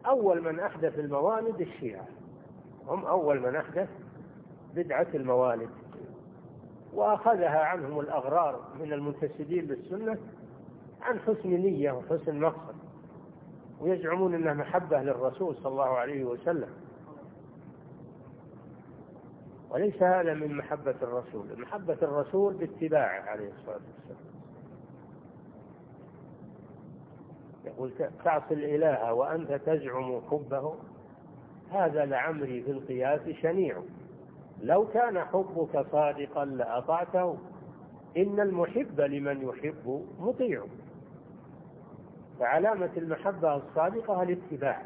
أول من أحدث الموالد الشيعة، هم أول من أحدث بدعة الموالد، وأخذها عنهم الأغرار من المنتسبين للسنة عن حسن نية وحسن مقصد، ويزعمون أنها محبة للرسول صلى الله عليه وسلم، وليس هذا من محبة الرسول. محبة الرسول باتباعه عليه الصلاة والسلام. يقول تعصي الإله وأنت تزعم حبه، هذا لعمري في القياس شنيع، لو كان حبك صادقا لأطعته، إن المحب لمن يحب مطيع. فعلامة المحبة الصادقة الاتباع،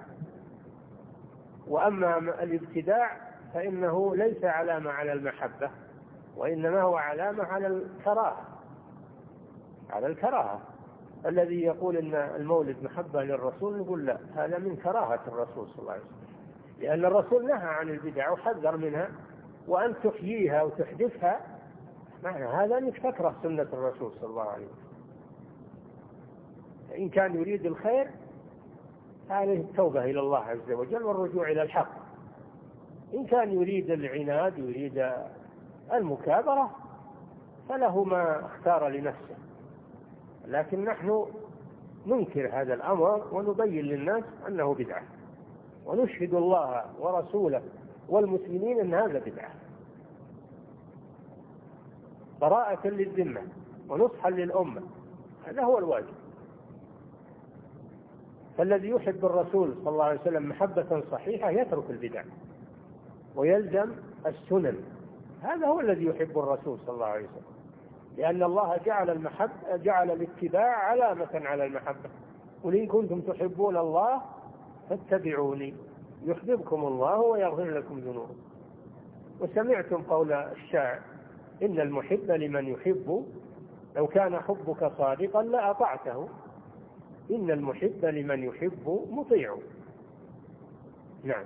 وأما الابتداع فإنه ليس علامة على المحبة، وإنما هو علامة على الكراهة، على الكراهة. الذي يقول إن المولد محبة للرسول نقول لا، هذا من كراهة الرسول صلى الله عليه وسلم، لأن الرسول نهى عن البدع وحذر منها، وأن تحييها وتحدثها معنى هذا أنك تكره سنة الرسول صلى الله عليه وسلم. إن كان يريد الخير عليه التوبة إلى الله عز وجل والرجوع إلى الحق. إن كان يريد العناد يريد المكابرة فله ما اختار لنفسه، لكن نحن ننكر هذا الأمر ونبين للناس أنه بدعة، ونشهد الله ورسوله والمسلمين أن هذا بدعة، براءة للذمة ونصحا للأمة. هذا هو الواجب. فالذي يحب الرسول صلى الله عليه وسلم محبة صحيحة يترك البدع ويلزم السنن، هذا هو الذي يحب الرسول صلى الله عليه وسلم، لأن الله جعل الاتباع علامة على المحبة. قل إن كنتم تحبون الله فاتبعوني يحببكم الله ويغفر لكم ذنوبكم. وسمعتم قول الشاعر إن المحب لمن يحب، لو كان حبك صادقا لأطعته، إن المحب لمن يحب مطيع. نعم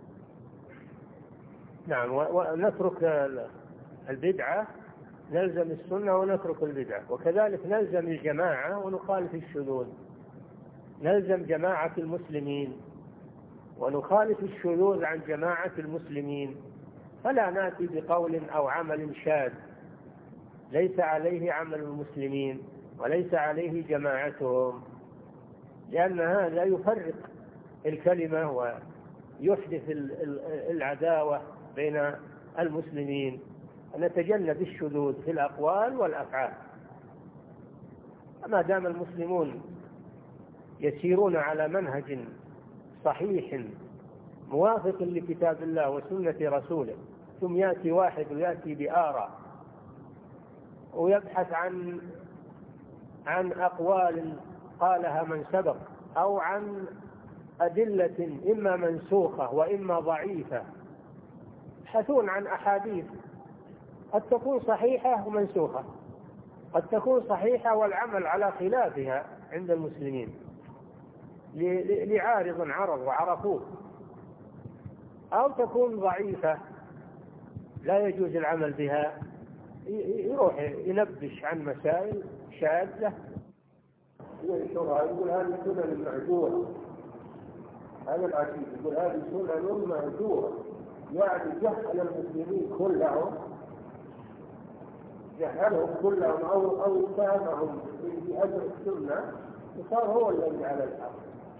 نعم. ونترك البدعة، نلزم السنة ونترك البدعة، وكذلك نلزم الجماعة ونخالف الشذوذ. نلزم جماعة المسلمين ونخالف الشذوذ عن جماعة المسلمين، فلا نأتي بقول أو عمل شاذ ليس عليه عمل المسلمين وليس عليه جماعتهم، لأن هذا يفرق الكلمة ويحدث العداوة بين المسلمين. نتجنب الشذوذ في الأقوال والأفعال. ما دام المسلمون يسيرون على منهج صحيح موافق لكتاب الله وسنة رسوله، ثم يأتي واحد ويأتي بآراء ويبحث عن أقوال قالها من سبق، أو عن أدلة إما منسوخة وإما ضعيفة، يبحثون عن أحاديث قد تكون صحيحة ومنسوخة، قد تكون صحيحة والعمل على خلافها عند المسلمين لعارض عرض وعرفوه، أو تكون ضعيفة لا يجوز العمل بها، يروح ينبش عن مسائل شاذة يقول هذه سنن معذورة. هذا العجيب، يقول هذه سنن معذورة، يعني جهل المسلمين كلهم، جهلهم كلهم أو سامهم في أجر السنة وصار هو الذي على الحق.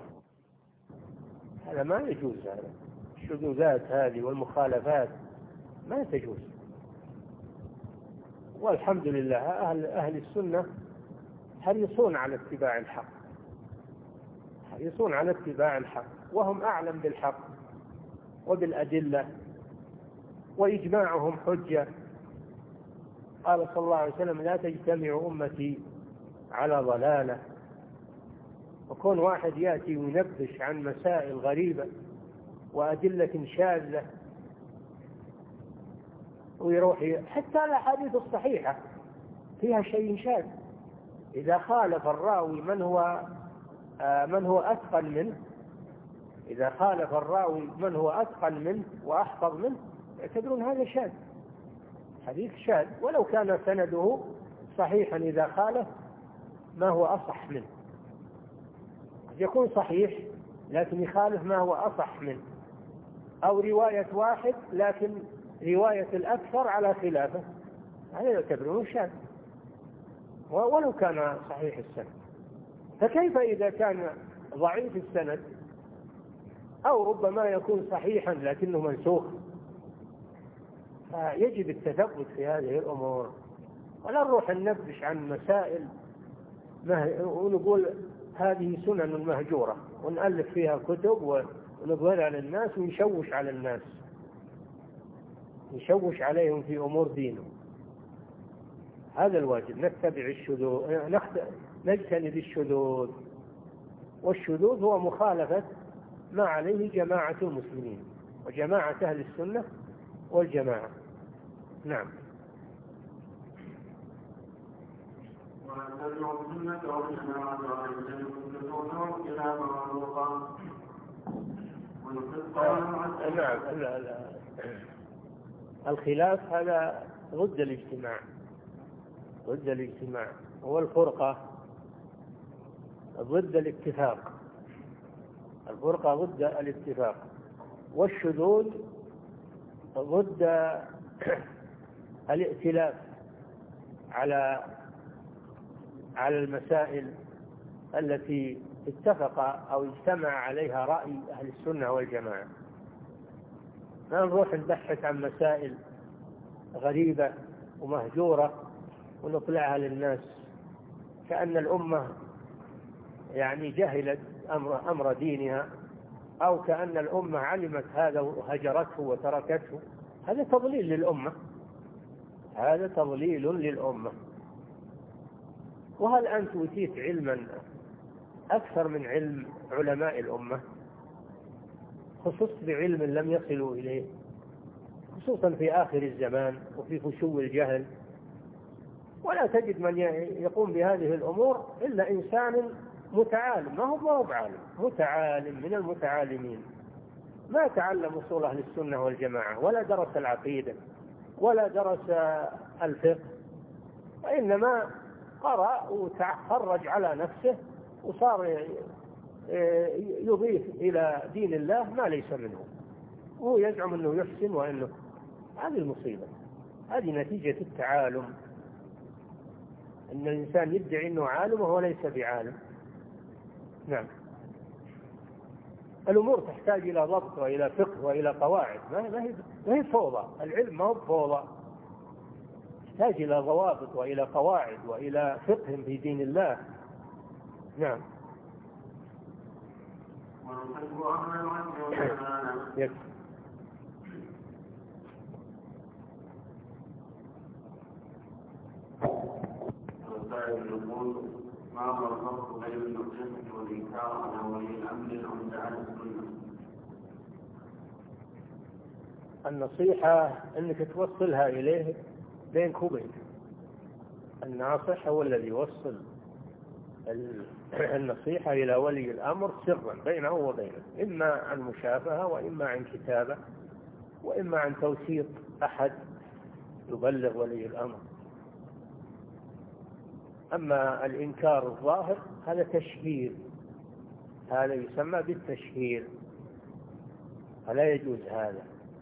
هذا ما يجوز. هذا الشذوذات هذه والمخالفات ما تجوز. والحمد لله أهل السنة حريصون على اتباع الحق، حريصون على اتباع الحق، وهم أعلم بالحق وبالأدلة، وإجماعهم حجة. قال صلى الله عليه وسلم لا تجتمع أمتي على ضلالة. وكون واحد يأتي وينبش عن مسائل غريبة وأدلة شاذة ويروح حتى الأحاديث الصحيحة فيها شيء شاذ، إذا خالف الراوي من هو أتقن منه، إذا خالف الراوي من هو أتقن منه وأحفظ منه يعتبرون هذا شاذ، حديث شاذ، ولو كان سنده صحيحا إذا خالف ما هو أصح منه. يكون صحيح لكن يخالف ما هو أصح منه، أو رواية واحد لكن رواية الأكثر على خلافه، هذا يعتبرونه شاذ ولو كان صحيح السند. فكيف إذا كان ضعيف السند أو ربما يكون صحيحا لكنه منسوخ؟ فيجب التثبت في هذه الأمور، ولا نروح ننبش عن مسائل ونقول هذه سنن مهجورة ونألف فيها كتب ونظهرها للناس ونشوش على الناس، نشوش عليهم في أمور دينهم. هذا الواجب، نتبع الشذوذ، نجتنب الشذوذ، والشذوذ هو مخالفة ما عليه جماعة المسلمين وجماعة أهل السنة والجماعة. نعم. نعم. الخلاف هذا ضد الاجتماع، ضد الاجتماع، والفرقة ضد الاتفاق، الفرقة ضد الاتفاق، والشذوذ ضد الائتلاف على المسائل التي اتفق أو اجتمع عليها رأي أهل السنة والجماعة. لا نروح نبحث عن مسائل غريبة ومهجورة ونطلعها للناس كأن الأمة يعني جهلت أمر دينها، أو كأن الأمة علمت هذا وهجرته وتركته. هذا تضليل للأمة، هذا تضليل للأمة. وهل أنت أوتيت علما أكثر من علم علماء الأمة؟ خصوصا بعلم لم يصلوا إليه، خصوصا في آخر الزمان وفي فشو الجهل. ولا تجد من يقوم بهذه الأمور إلا إنسان متعالم، ما هو بعالم، متعالم من المتعالمين، ما تعلم أصول أهل السنة والجماعة ولا درس العقيدة ولا درس الفقه، وإنما قرأ وتخرج على نفسه وصار يضيف إلى دين الله ما ليس منه، وهو يزعم أنه يحسن وأنه. هذه المصيبة، هذه نتيجة التعالم، أن الإنسان يدعي أنه عالم وهو ليس بعالم. نعم. الأمور تحتاج إلى ضبط وإلى فقه وإلى قواعد، ما هي فوضى. العلم ما هو فوضى، يحتاج إلى ضوابط وإلى قواعد وإلى فقه في دين الله. نعم. يقول ما هو الفرق بين النصيحة والإنكار على ولي الأمر أو تعالى السنة؟ النصيحة أنك توصلها إليه بينك وبينه، الناصح هو الذي يوصل النصيحة إلى ولي الأمر سرا بينه وبينه، إما عن مشافهة وإما عن كتابة وإما عن توثيق أحد يبلغ ولي الأمر. أما الإنكار الظاهر هذا تشهير، هذا يسمى بالتشهير، فلا يجوز هذا،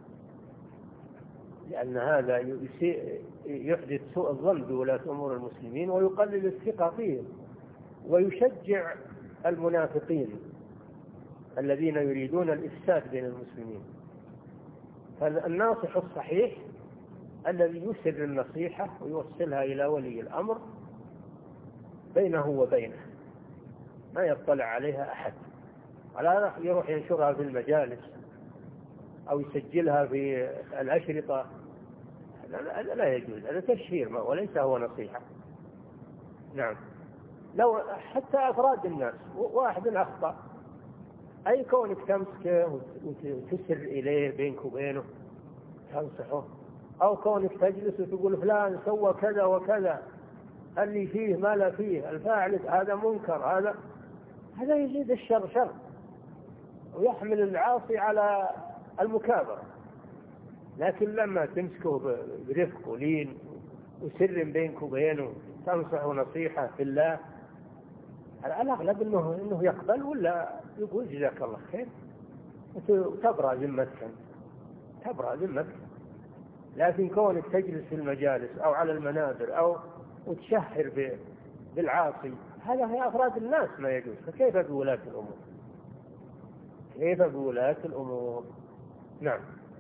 لأن هذا يحدث سوء الظن بولاة أمور المسلمين ويقلل الثقة فيهم ويشجع المنافقين الذين يريدون الإفساد بين المسلمين. فالناصح الصحيح الذي يسر النصيحة ويوصلها إلى ولي الأمر بينه وبينه، ما يطلع عليها أحد، ولا يروح ينشرها في المجالس أو يسجلها في الأشرطة. لا يجوز، هذا تشهير وليس هو نصيحة. نعم. لو حتى أفراد الناس، واحد أخطأ، أي كونك تمسكه وتسر إليه بينك وبينه تنصحه، أو كونك تجلس وتقول فلان سوى كذا وكذا، اللي فيه ما لا فيه، الفاعل هذا منكر، هذا يزيد الشر شر ويحمل العاصي على المكابرة. لكن لما تمسكه برفق ولين وسر بينك وبينه تنصح نصيحة في الله، الأغلب أنه يقبل ولا يقول جزاك الله خير وتبرأ ذمتك، تبرأ ذمتك. لكن كونك تجلس في المجالس أو على المنابر أو وتشهر بالعاصي، هذا هي أفراد الناس ما يجوز، فكيف بولاة الأمور؟ كيف بولاة الأمور؟ نعم.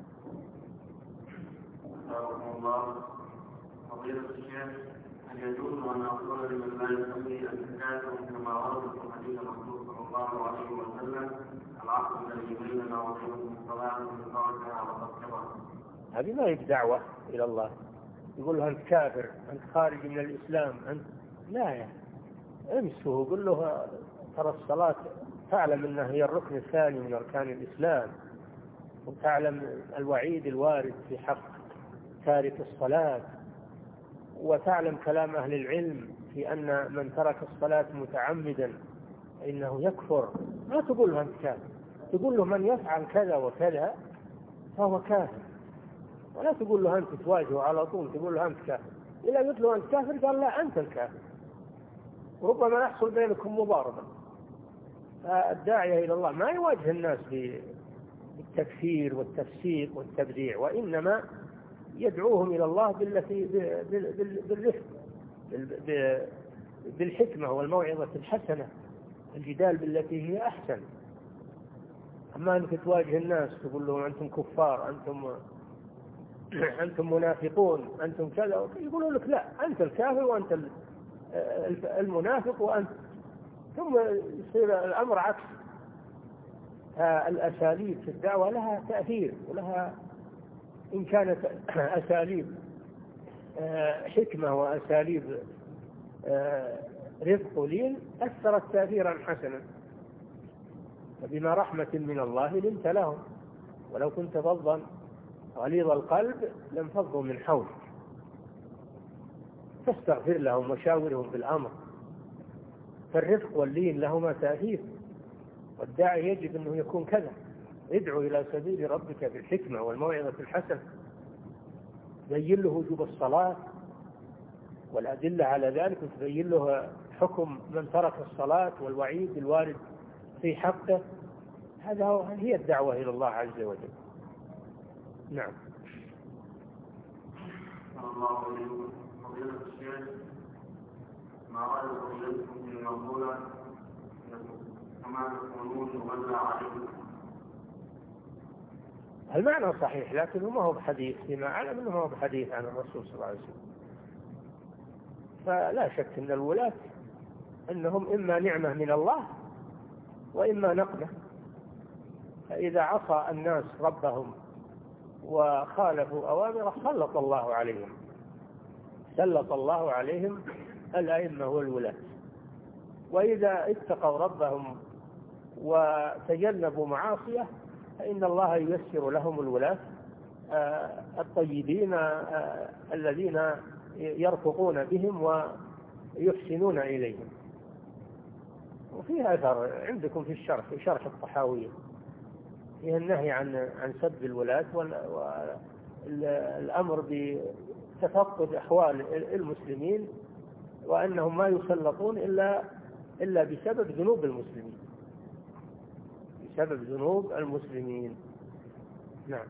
الله فضيلة الشيخ، هل يجوز أن أقول لمن لا يصلي الزكاة كما ورد في حديث الرسول صلى الله عليه وسلم العقد الذي بيننا وبينهم الصلاة من تركها وقد كفر؟ هذه ما هي دعوة إلى الله، يقول له أنت كافر، أنت خارج من الإسلام، أنت لا امسه، قل له ترى الصلاة تعلم أنها هي الركن الثاني من أركان الإسلام، وتعلم الوعيد الوارد في حق تارك الصلاة، وتعلم كلام أهل العلم في أن من ترك الصلاة متعمدا إنه يكفر. ما تقول له أنت كافر، تقول له من يفعل كذا وكذا فهو كافر، ولا تقول له أنت تواجهه على طول تقول له أنت كافر. إذا قلت له أنت كافر قال لا أنت الكافر، ربما يحصل بينكم مضاربة. فالداعية إلى الله ما يواجه الناس بالتكفير والتفسيق والتبديع، وإنما يدعوهم إلى الله بالرفق بالحكمة والموعظة الحسنة، الجدال بالتي هي أحسن. أما أنك تواجه الناس تقول لهم أنتم كفار، أنتم منافقون، أنتم كذا، يقولون لك لا أنت الكافر وأنت المنافق وأنت، ثم يصير الأمر عكس. الأساليب في الدعوة لها تأثير، ولها إن كانت أساليب حكمة وأساليب رفق ولين أثرت تأثيرا حسنا. فبما رحمة من الله لنت لهم، ولو كنت فظا غليظ القلب لانفضوا من حولك، فاستغفر لهم وشاورهم في الأمر. فالرفق واللين لهما تأثير، والداعي يجب أنه يكون كذا، ادعو إلى سبيل ربك بالحكمة والموعظة الحسنة، تبين له وجوب الصلاة والأدلة على ذلك، وتبين له حكم من ترك الصلاة والوعيد الوارد في حقه. هي الدعوة إلى الله عز وجل. نعم. الله عليكم فضيلة الشيخ، ما رأي فضيلتكم في المقولة كما تكونون يولى عليكم؟ المعنى صحيح، لكنه ما هو بحديث، فيما أعلم أنه ما هو بحديث عن الرسول صلى الله عليه وسلم. فلا شك أن الولاة أنهم إما نعمة من الله وإما نقمة، فإذا عصى الناس ربهم وخالفوا أوامره سلط الله عليهم الأئمة والولاة. وإذا اتقوا ربهم وتجنبوا معاصيه فإن الله ييسر لهم الولاة الطيبين الذين يرفقون بهم ويحسنون إليهم. وفيها أثر عندكم في الشرح، في شرح الطحاوية، فيها النهي عن سب الولاة والأمر بتفقد أحوال المسلمين، وأنهم ما يسلطون إلا بسبب ذنوب المسلمين، بسبب ذنوب المسلمين. نعم.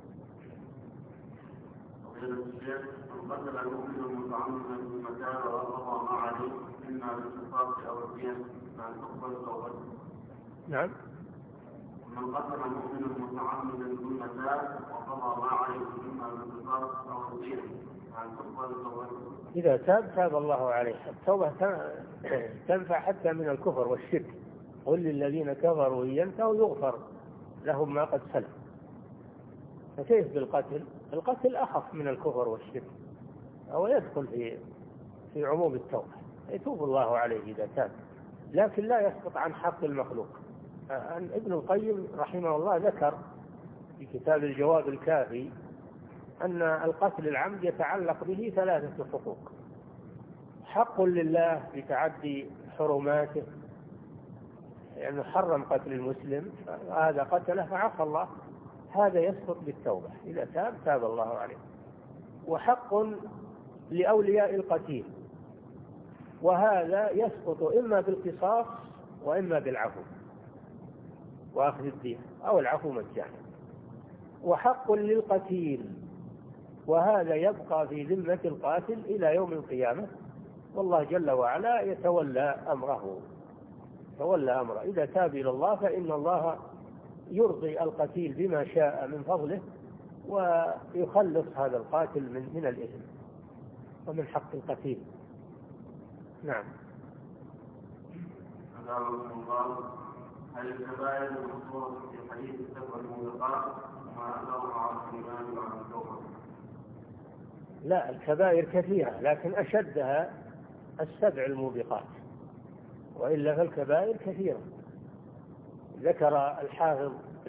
قتل المؤمن المتعمدا بالمكان وأقضى ما عليه إما بالقصاص أو الدية فهل تقبل توبته؟ نعم. من قتل المؤمن المتعمدا بالمكان وقضى ما عليه إما بالقصاص أو الدية فهل تقبل توبته؟ إذا تاب الله عليه. التوبة تنفع حتى من الكفر والشرك. قل للذين كفروا إن ينتهوا يغفر لهم ما قد سلف. فكيف بالقتل؟ القتل أخف من الكفر والشرك، أو يدخل في عموم التوبة، يتوب الله عليه إذا تاب، لكن لا يسقط عن حق المخلوق. ابن القيم رحمه الله ذكر في كتاب الجواب الكافي أن القتل العمد يتعلق به 3 حقوق: حق لله بتعدي حرماته، لأنه يعني حرم قتل المسلم، هذا قتله فعفى الله، هذا يسقط بالتوبة، إذا تاب الله عليه. وحق لأولياء القتيل، وهذا يسقط إما بالقصاص وإما بالعفو وأخذ الدين أو العفو مجانا. وحق للقتيل، وهذا يبقى في ذمة القاتل إلى يوم القيامة، والله جل وعلا يتولى أمره. إذا تاب إلى الله فإن الله يرضي القتيل بما شاء من فضله ويخلص هذا القاتل من الإثم ومن حق القتيل. نعم. هل الكبائر المذكورة في حديث السبع الموبقات ما أثرها على الإيمان وعلى التوبة؟ لا، الكبائر كثيرة لكن أشدها السبع الموبقات، وإلا فالكبائر كثيرة. ذكر الحافظ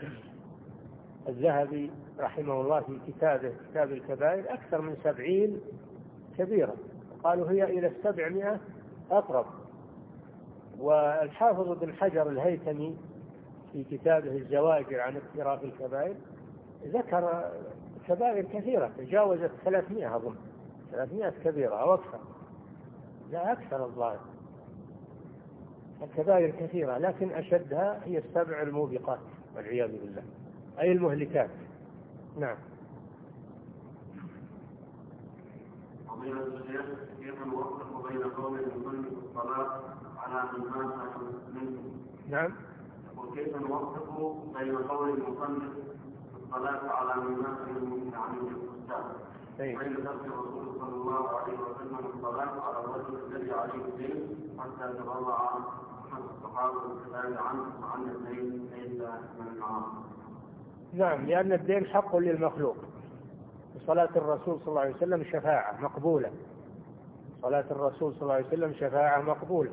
الذهبي رحمه الله في كتابه كتاب الكبائر أكثر من 70 كبيرة، قالوا هي إلى 700 أقرب. والحافظ ابن حجر الهيثمي في كتابه الزواجر عن اقتراف الكبائر ذكر كبائر كثيرة تجاوزت 300 أظن، 300 كبيرة أو أكثر، لا أكثر الظاهر. الكبائر كثيرة لكن أشدها هي السبع الموبقات والعياذ بالله، أي المهلكات. نعم. فضيلة الشيخ، كيف نوفق بين قول المصلي في الصلاة على من مات منكم؟ نعم. وكيف نوفق بين قول المصلي في الصلاة على من مات منكم عن الأستاذ؟ وبين ترك الرسول صلى الله عليه وسلم الصلاة على الرجل الذي عليه الدين حتى تبرع الصحابة والكلام عنه وعن الدين ليس من المعاصي؟ نعم، لأن الدين حق للمخلوق. صلاة الرسول صلى الله عليه وسلم شفاعة مقبولة، صلاة الرسول صلى الله عليه وسلم شفاعة مقبولة،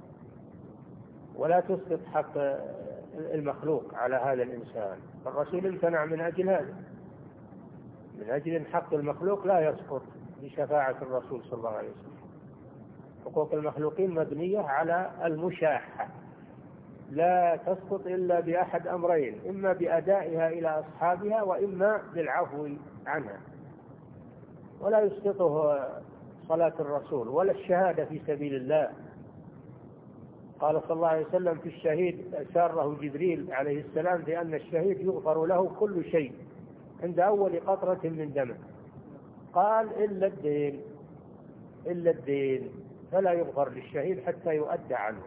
ولا تسقط حق المخلوق على هذا الإنسان. الرسول امتنع من أجل هذا، من أجل أن حق المخلوق لا يسقط بشفاعة الرسول صلى الله عليه وسلم. حقوق المخلوقين مبنية على المشاحة، لا تسقط إلا بأحد أمرين: إما بأدائها إلى أصحابها وإما بالعفو عنها. ولا يسقطه صلاة الرسول ولا الشهادة في سبيل الله. قال صلى الله عليه وسلم في الشهيد: ساره جبريل عليه السلام بأن الشهيد يغفر له كل شيء عند أول قطرة من دمه، قال إلا الدين فلا يغفر للشهيد حتى يؤدى عنه.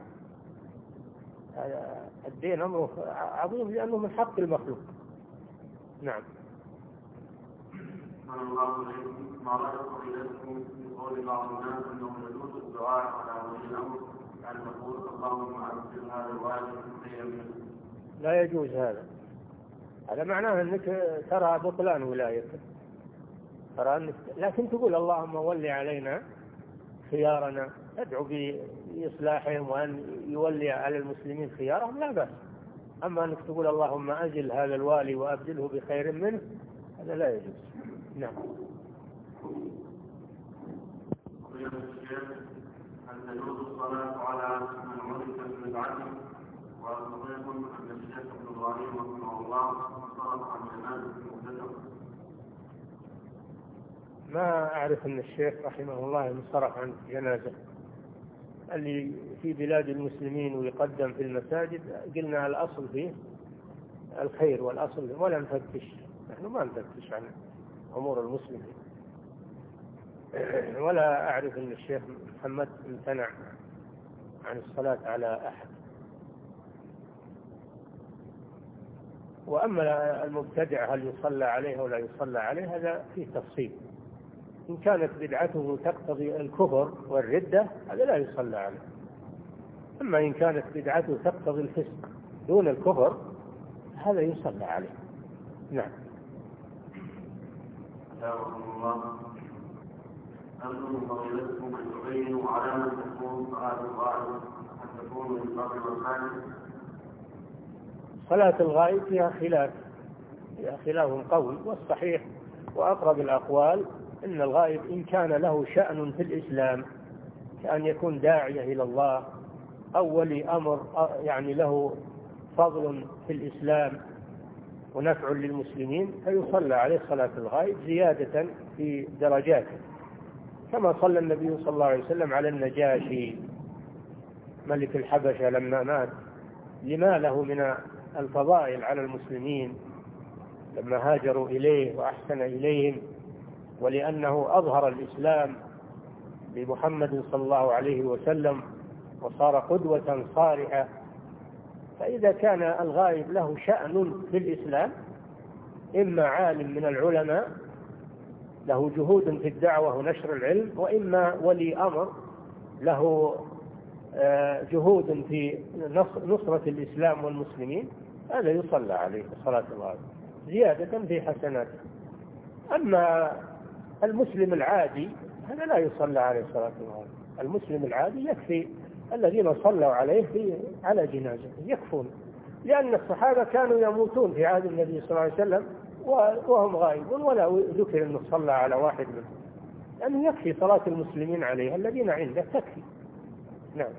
الدين أمره عظيم لأنه من حق المخلوق. نعم. ما رأيكم إليكم في قول بعض الناس أنه يجوز الدعاء على ولي الأمر أن تقول اللهم أنزل هذا الواجب خيرا؟ لا يجوز هذا معناه أنك ترى بطلان ولايته، لكن تقول اللهم ولي علينا خيارنا، تدعو بإصلاحهم وأن يولي على المسلمين خيارهم، لا بأس. أما أنك تقول اللهم أجل هذا الوالي وأبدله بخير منه، هذا لا يجوز. نعم. هل تجوز الصلاة على من عرف بالبدعة؟ وصحيح أن الشيخ ابن إبراهيم رحمه الله صرف عن جنازة المبتدع؟ ما أعرف أن الشيخ رحمه الله انصرف عن جنازة. اللي في بلاد المسلمين ويقدم في المساجد قلنا الأصل فيه الخير والأصل، ولا نفتش، نحن ما نفتش عن أمور المسلمين. ولا أعرف أن الشيخ محمد امتنع عن الصلاة على أحد. وأما المبتدع هل يصلى عليه ولا يصلى عليه، هذا فيه تفصيل. إن كانت بدعته تقتضي الكفر والردة هذا لا يصلى عليه. أما إن كانت بدعته تقتضي الفسق دون الكفر هذا يصلى عليه. نعم. أنتم فضيلتكم أن تبينوا على من تكون صلاة الغائب أن تكون من قبل الخارج؟ صلاة الغائب فيها خلاف قوي، والصحيح وأقرب الأقوال إن الغائب إن كان له شأن في الإسلام كأن يكون داعية إلى الله أو ولي أمر، يعني له فضل في الإسلام ونفع للمسلمين، فيصلى عليه صلاة الغائب زيادة في درجاته. كما صلى النبي صلى الله عليه وسلم على النجاشي ملك الحبشة لما مات، لما له من الفضائل على المسلمين لما هاجروا إليه وأحسن إليهم، ولأنه أظهر الإسلام بمحمد صلى الله عليه وسلم وصار قدوة صالحة. فإذا كان الغائب له شأن في الإسلام، إما عالم من العلماء له جهود في الدعوة ونشر العلم، وإما ولي أمر له جهود في نصرة الإسلام والمسلمين، هذا يصلى عليه صلاة الغائب زيادة في حسناته. أما المسلم العادي هذا لا يصلى عليه صلاة الغائب. المسلم العادي يكفي الذين صلوا عليه على جنازته يكفون، لأن الصحابة كانوا يموتون في عهد النبي صلى الله عليه وسلم وهم غائبون، ولا ذكر أنه صلى على واحد منهم، لأنه يكفي صلاة المسلمين عليه الذين عنده تكفي. نعم.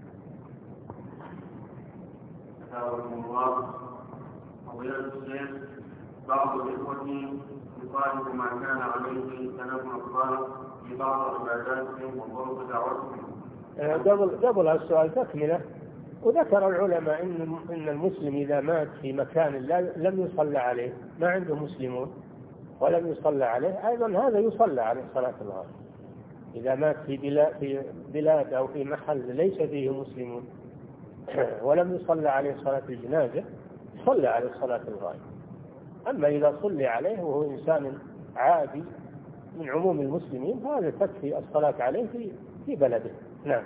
بعض الإخوة يخالف ما كان عليه سلفنا الصالح في بعض عباداتهم وطرق دعوتهم. قبل السؤال تكملة، وذكر العلماء إن المسلم إذا مات في مكان لم يصلى عليه، ما عنده مسلمون ولم يصلى عليه، أيضا هذا يصلى عليه صلاة الغائب. إذا مات في بلاد أو في محل ليس فيه مسلمون ولم يصلى عليه صلاة الجنازة، صلى عليه صلاة الغائب. أما إذا صلي عليه وهو إنسان عادي من عموم المسلمين، فهذا تكفي الصلاة عليه في بلده. نعم.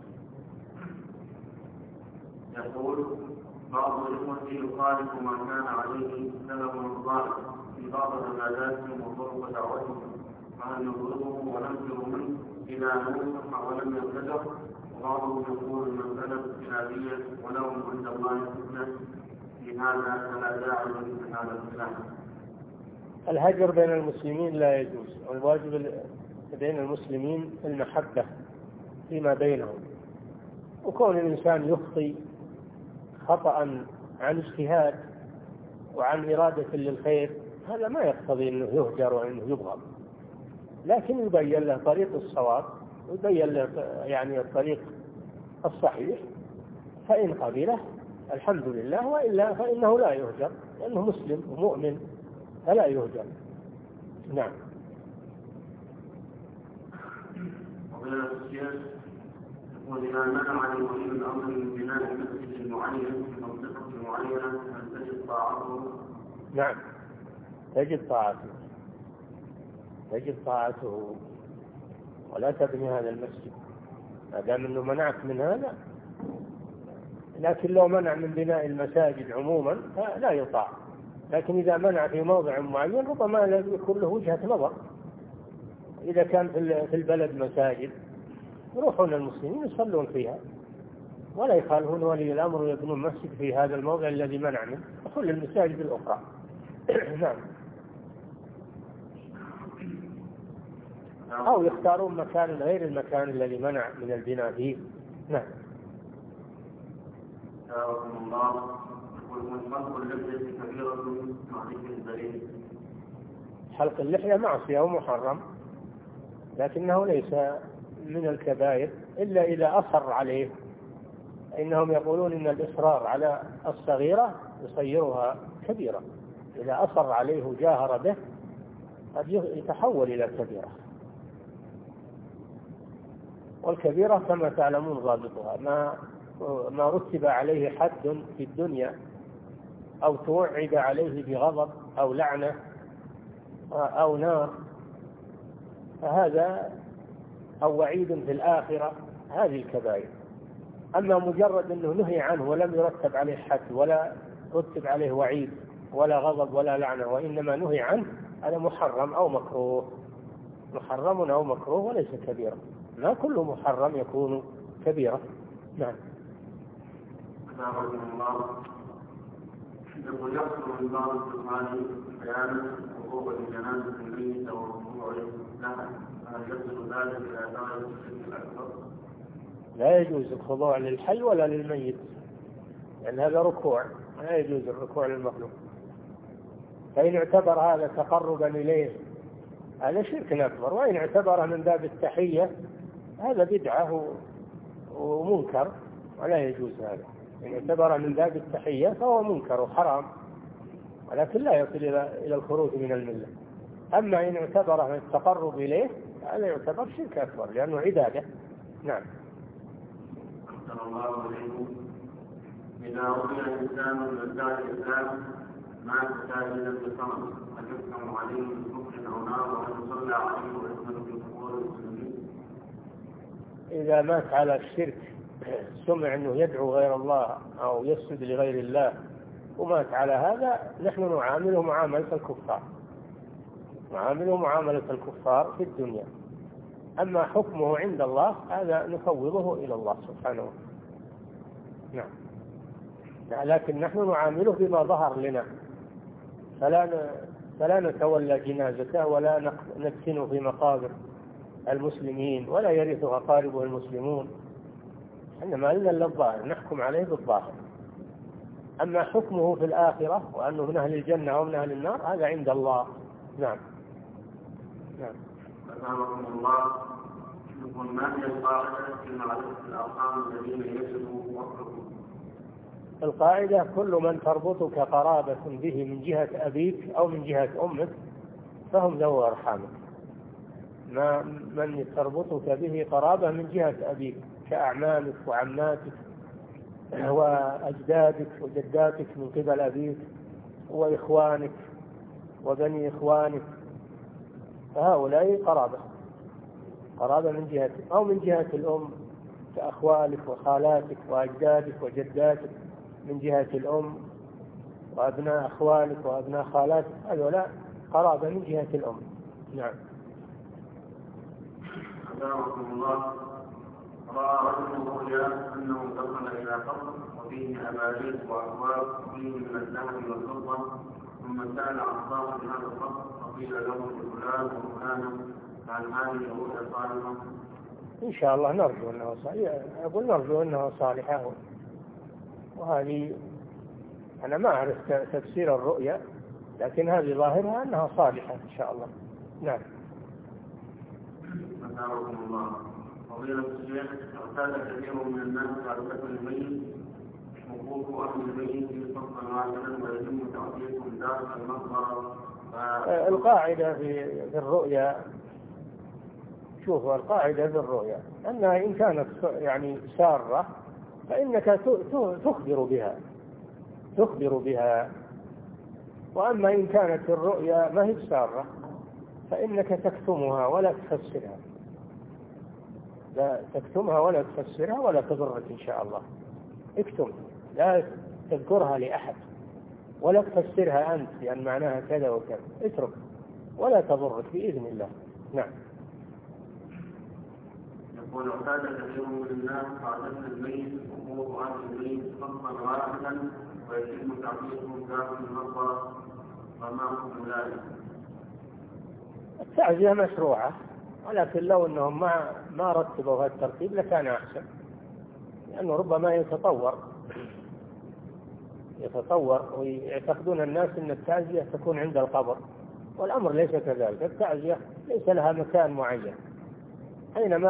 يقول بعض الإخوة يخالف ما كان عليه سلفنا الصالح في بعض عباداتهم وطرق دعوتهم، فهل نطلبه وننكر منه إذا نصح ولم يرتدع؟ وبعضهم يقول المسألة اجتهادية ولهم عند الله فتنة، في هذا فلا داعي لهذا الكلام. الهجر بين المسلمين لا يجوز، والواجب بين المسلمين المحبة فيما بينهم، وكون الإنسان يخطي خطأ عن اجتهاد وعن إرادة للخير هذا ما يقتضي أنه يهجر وأنه يبغض، لكن يبين له طريق الصواب ويبين له يعني الطريق الصحيح، فإن قبله الحمد لله، وإلا فإنه لا يهجر لأنه مسلم ومؤمن فلا يهجر. نعم. وغير الشيخ وإذا منع لولي الأمر من بناء مسجد معين في منطقة معينة هل تجب طاعته؟ نعم تجب طاعته، تجب طاعته ولا تبني هذا المسجد ما دام أنه منعك من هذا. لكن لو منع من بناء المساجد عموما فلا يطاع، لكن إذا منع في موضع معين ربما يكون له وجهة نظر. إذا كان في البلد مساجد يروحون المسلمين يصلون فيها ولا يخالفون ولي الأمر ويبنون مسجد في هذا الموضع الذي منع منه وكل المساجد الأخرى. نعم. أو يختارون مكان غير المكان الذي منع من البناء فيه. نعم. حلق اللحية معصية ومحرم، لكنه ليس من الكبائر إلا إذا أصر عليه. إنهم يقولون إن الإصرار على الصغيرة يصيرها كبيرة، إذا أصر عليه وجاهر به قد يتحول إلى كبيرة. والكبيرة كما تعلمون ضابطها ما رتب عليه حد في الدنيا أو توعد عليه بغضب أو لعنة أو نار، فهذا أو وعيد في الآخرة، هذه الكبائر. أما مجرد أنه نهي عنه ولم يرتب عليه حد ولا رتب عليه وعيد ولا غضب ولا لعنة وإنما نهي عنه، هذا محرم أو مكروه، محرم أو مكروه وليس كبيرا. لا كل محرم يكون كبيرا. نعم. يقول يحصل من بعض السؤال بيان وقوع الجنازة الميتة والركوع لها، هل يصل ذلك إلى درجة الشرك الأكبر؟ لا يجوز الخضوع للحي ولا للميت، لأن هذا ركوع، لا يجوز الركوع للمخلوق. فإن اعتبر هذا تقربا إليه هذا شرك أكبر. وإن اعتبر من باب التحية هذا بدعة ومنكر ولا يجوز هذا. إن اعتبر من باب التحية فهو منكر وحرام، ولكن لا يصل إلى الخروج من الملة. أما إن اعتبر من التقرب إليه هذا يعتبر شرك أكبر لأنه عبادة. نعم. أحسن الله عليكم. إذا رؤي الإنسان من أداء الإسلام مات ساجدا بصمت هل يحكم عليه بكفر أو نار وهل يصلى عليه ويدخل في قبور المسلمين؟ إذا مات على الشرك، سمع أنه يدعو غير الله أو يسجد لغير الله ومات على هذا، نحن نعامله معاملة الكفار، نعامله معاملة الكفار في الدنيا. أما حكمه عند الله هذا نفوضه إلى الله سبحانه. نعم. لكن نحن نعامله بما ظهر لنا، فلا نتولى جنازته ولا ندفنه في مقابر المسلمين ولا يرثه أقاربه المسلمون، إنما لنا الظاهر، نحكم عليه بالظاهر. أما حكمه في الآخرة وأنه من أهل الجنة أو من أهل النار هذا عند الله. نعم. نعم. أسامكم الله. يقول ما هي القاعدة في معرفة الأرحام الذين يجب وصفهم؟ القاعدة كل من تربطك قرابة به من جهة أبيك أو من جهة أمك فهم ذو أرحامك. من تربطك به قرابة من جهة أبيك كأعمامك وعماتك وأجدادك وجداتك من قبل أبيك وإخوانك وبني إخوانك، فهؤلاء قرابة من جهة أو من جهة الأم كأخوالك وخالاتك وأجدادك وجداتك من جهة الأم وأبناء أخوالك وأبناء خالاتك، هؤلاء قرابة من جهة الأم. نعم. أسامكم الله. رأى رجل رؤيا أنه دخل إلى قبر وفيه أباريق وأكواب وفيه من الذهب والفضة، ثم سأل عن صاحب هذا القبر فقيل له بفلان وفلانا، فهل هذه رؤيا صالحة؟ إن شاء الله نرجو أنه صالح، أقول نرجو أنه صالحة. وهذه أنا ما أعرف تفسير الرؤيا، لكن هذه ظاهرها أنها صالحة إن شاء الله. نعم. أسامكم الله. فضيلة الشيخ، اعتاد كثير من الناس على دفن الميت وقوف أهل الميت في صفا واحدا ويتم تعطيهم داخل المقبرة. القاعدة في الرؤيا، شوفوا القاعدة في الرؤيا أنها إن كانت يعني سارة فإنك تخبر بها، وأما إن كانت الرؤيا ما هي سارة فإنك تكتمها ولا تفسرها، لا تكتمها ولا تفسرها ولا تضرك إن شاء الله. اكتم، لا تذكرها لأحد ولا تفسرها أنت لأن معناها كذا وكذا، اترك ولا تضرك بإذن الله. نعم. يقول اعتاد كثير من الناس على دفن الميت وقوف أهل الميت صفا واحدا ويتم تعطيهم داخل المقبرة، فما حكم ذلك؟ التعزية مشروعة، ولكن لو أنهم ما رتبوا هذا الترتيب لكان أحسن، لأنه ربما يتطور ويعتقدون الناس أن التعزية تكون عند القبر، والأمر ليس كذلك. التعزية ليس لها مكان معين. أينما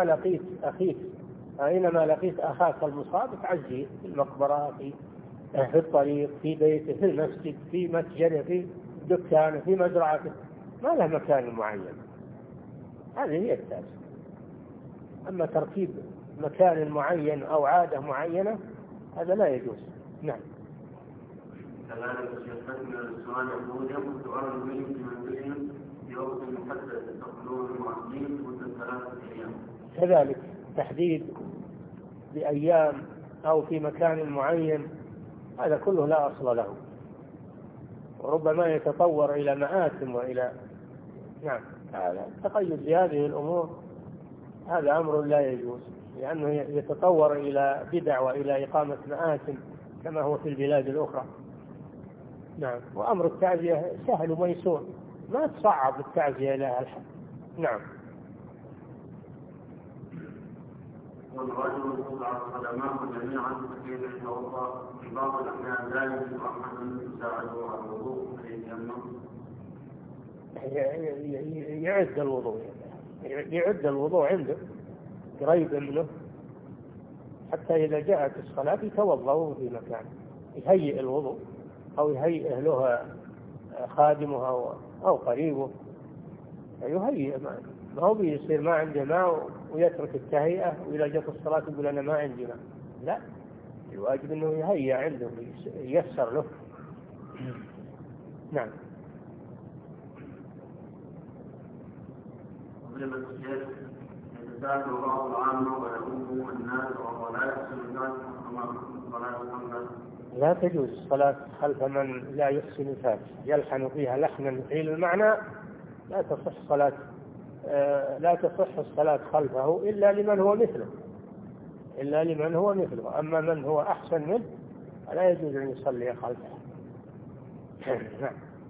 لقيت أخاك المصاب تعزيه في المقبرة، في الطريق، في بيته، في المسجد، في متجره، في دكانه، في مزرعته، ما له مكان معين. هذه هي التعزية. أما ترتيب مكان معين أو عادة معينة هذا لا يجوز. نعم. كذلك شيخنا السؤال يقول يوم سؤال الميت في منزلهم في وقت محدد تقولون المعلمين مدة 3 أيام. كذلك تحديد بأيام أو في مكان معين هذا كله لا أصل له، وربما يتطور إلى مآتم وإلى نعم. هذا التقيد بهذه الأمور هذا أمر لا يجوز، لأنه يتطور إلى بدع وإلى إقامة مآتم كما هو في البلاد الأخرى. نعم. وأمر التعزية سهل وميسور، ما تصعب التعزية إلى الحد. نعم. والرجل توضع قدماه جميعا فكيف يتوضا؟ في بعض الأحيان لا يجب أحد أن يساعده على الوضوء فيتيمم. يعد الوضوء عنده قريب منه، حتى إذا جاءت الصلاة يتوضأ في مكانه، يهيئ الوضوء أو يهيئ له خادمه أو قريبه، يهيئ. ما هو بيصير ما عنده ماء ويترك التهيئة وإذا جاءت الصلاة يقول أنا ما عندي ماء، لا، الواجب أنه يهيئ عنده ييسر له. نعم. يتساءل بعض العامة ويؤم الناس وهو لا يحسن الناس كما صلاة الخمسة. لا تجوز الصلاة خلف من لا يحسن الفاتحة، يلحن فيها لحنا يحيل المعنى، لا تصح الصلاة خلفه إلا لمن هو مثله، أما من هو أحسن منه لا يجوز أن يصلي خلفه. نعم.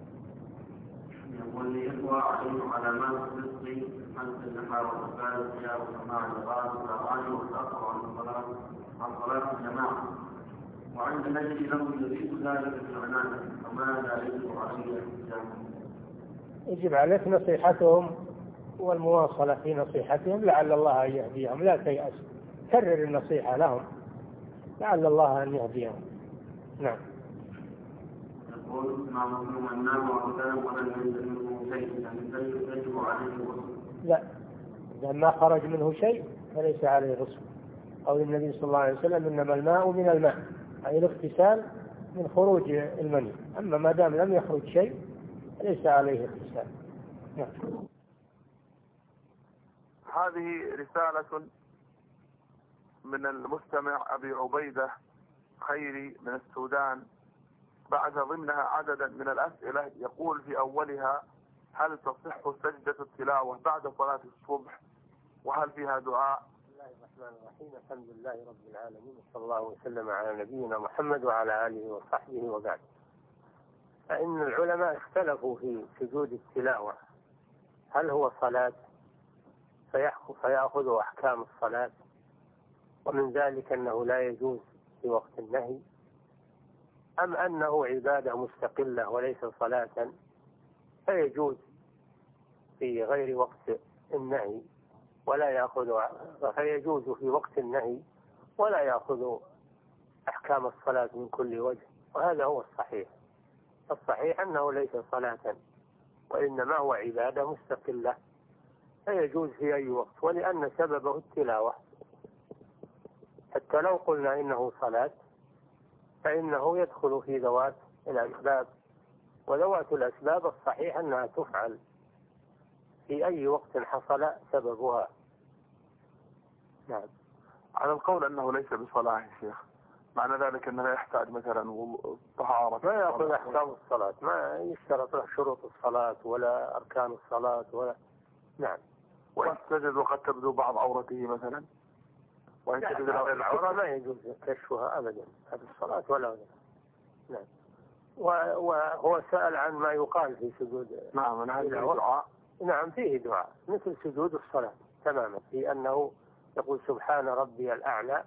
يقول لي إخوة عليهم علامات الرزق خلف النحى والإقبال والقيام وسماع الأغاني والأغاني والتأخر عن صلاة الجماعة، وعند نجد له يزيد ذلك في العناية، فماذا يجب عليه الإسلام؟ يجب عليك نصيحتهم والمواصلة في نصيحتهم، لعل الله أن يهديهم، لا تيأس، كرر النصيحة لهم لعل الله أن يهديهم. نعم. يقول مع مسلم النام وعدام ولم ينزل منه شيء، يعني يجب عليه الغسل؟ لا، إذا ما خرج منه شيء فليس عليه غسل. قول النبي صلى الله عليه وسلم إنما الماء من الماء، أي الاغتسال من خروج المني، أما ما دام لم يخرج شيء فليس عليه اغتسال. نعم. هذه رسالة من المستمع أبي عبيدة خيري من السودان، بعث ضمنها عددا من الأسئلة، يقول في أولها: هل تصح سجدة التلاوة بعد صلاة الصبح؟ وهل فيها دعاء؟ بسم الله الرحمن الرحيم، الحمد لله رب العالمين، صلى الله وسلم على نبينا محمد وعلى آله وصحبه وبعد. فإن العلماء اختلفوا في سجود التلاوة، هل هو صلاة فيأخذ أحكام الصلاة، ومن ذلك أنه لا يجوز في وقت النهي، أم أنه عبادة مستقلة وليس صلاة فيجوز في غير وقت النهي ولا يأخذ، فيجوز في وقت النهي ولا يأخذ أحكام الصلاة من كل وجه. وهذا هو الصحيح أنه ليس صلاة وإنما هو عبادة مستقلة فيجوز في أي وقت، ولأن سببه التلاوة، حتى لو قلنا إنه صلاة فإنه يدخل في ذوات الأسباب، وذوات الأسباب الصحيح أنها تفعل في أي وقت حصل سببها. نعم. على القول أنه ليس بصلاة يا شيخ، معنى ذلك أنه لا يحتاج مثلا طهارة، ما يأخذ أحكام الصلاة، ما يشترط له شروط الصلاة ولا أركان الصلاة ولا. نعم. وإن سجد وقد تبدو بعض عورته مثلا، وإن سجد العورة ما يجوز كشفها أبدا في الصلاة ولا غيرها. نعم. وهو سأل عن ما يقال في سجود. نعم. أنا هذا دعاء. نعم فيه دعاء مثل سجود الصلاة تماما، في أنه يقول سبحان ربي الأعلى